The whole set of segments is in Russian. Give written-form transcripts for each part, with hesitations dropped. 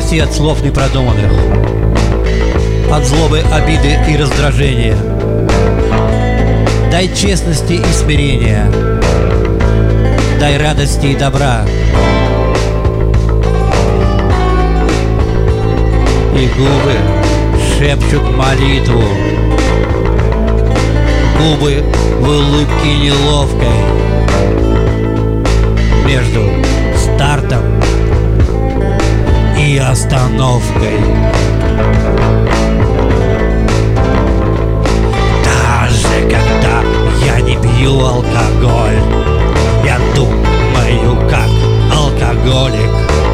спаси от слов непродуманных, от злобы, обиды и раздражения. Дай честности и смирения, дай радости и добра. И губы шепчут молитву, губы в улыбке неловкой между стартом и остановкой. Даже когда я не пью алкоголь, я думаю как алкоголик.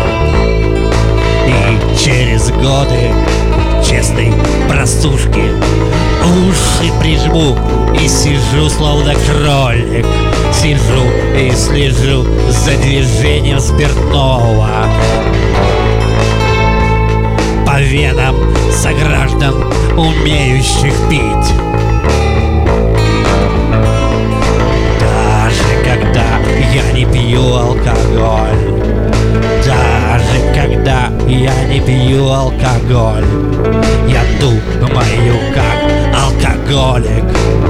И через годы честной простушки уши прижму и сижу словно кролик. Сижу и слежу за движением спиртного по венам сограждан, умеющих пить. Даже когда я не пью алкоголь, даже когда я не пью алкоголь, я думаю как алкоголик.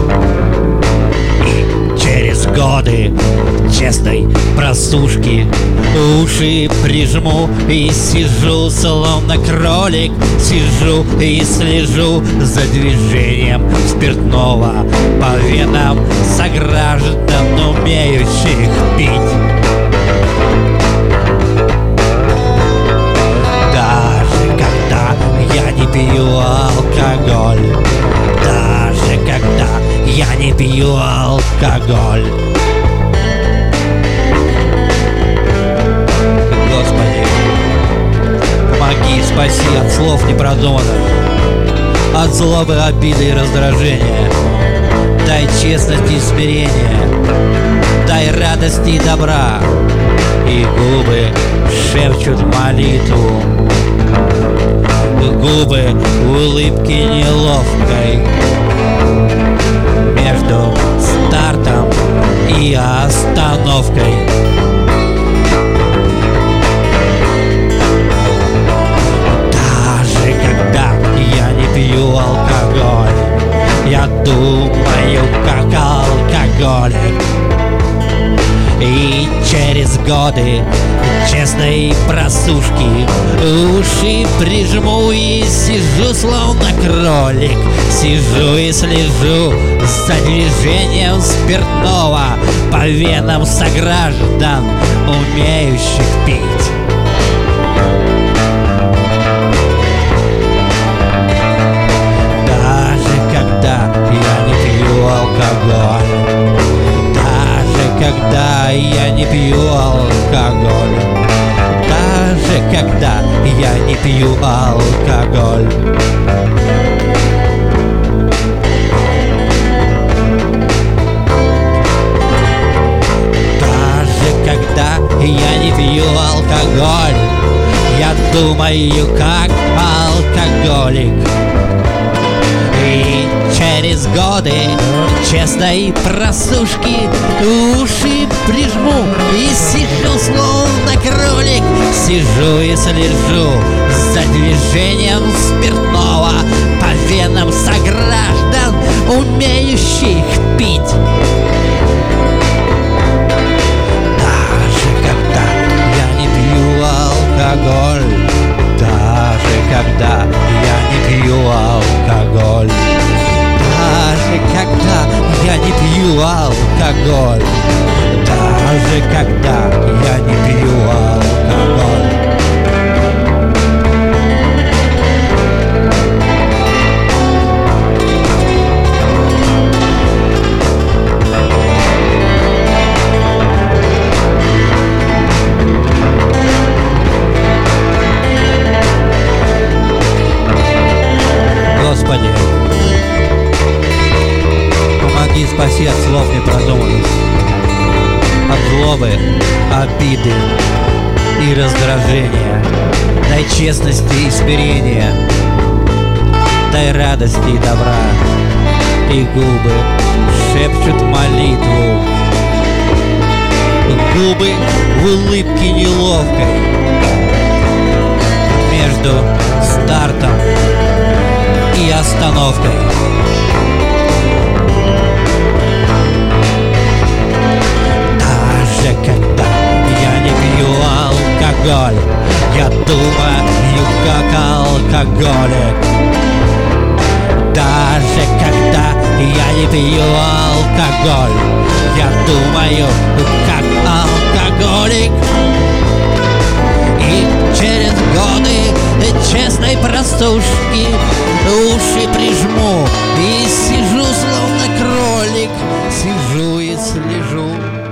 И через годы честной просушки уши прижму и сижу словно кролик. Сижу и слежу за движением спиртного по венам сограждан, умеющих пить. Я не пью алкоголь, даже когда я не пью алкоголь. Господи, помоги, спаси от слов непродуманных, от злобы, обиды и раздражения. Дай честности и смирения, дай радости и добра. И губы шепчут молитву, губы в улыбке неловкой между стартом и остановкой. Даже когда я не пью алкоголь, я думаю как алкоголик. И через годы честной просушки уши прижму и сижу словно кролик. Сижу и слежу за движением спиртного по венам сограждан, умеющих пить. Даже когда я не пью алкоголь, когда я не пью алкоголь, даже когда я не пью алкоголь. Даже когда я не пью алкоголь, я думаю как алкоголик. И через годы честной просушки уши прижму и сижу словно кролик. Сижу и слежу за движением спиртного по венам сограждан, умеющих пить. Даже когда я не пью алкоголь, даже когда я не пью алкоголь, даже когда я не пью алкоголь, даже когда я не пью алкоголь. Господи, помоги, спаси от слов непродуманных, от злобы, обиды и раздражения. Дай честности и смирения, дай радости и добра. И губы шепчут молитву, губы в улыбке неловкой между между стартом и остановкой. Даже когда я не пью алкоголь, я думаю как алкоголик. Даже когда я не пью алкоголь, я думаю как алкоголик. И через годы честной простушки уши прижму и сижу словно кролик, сижу и слежу.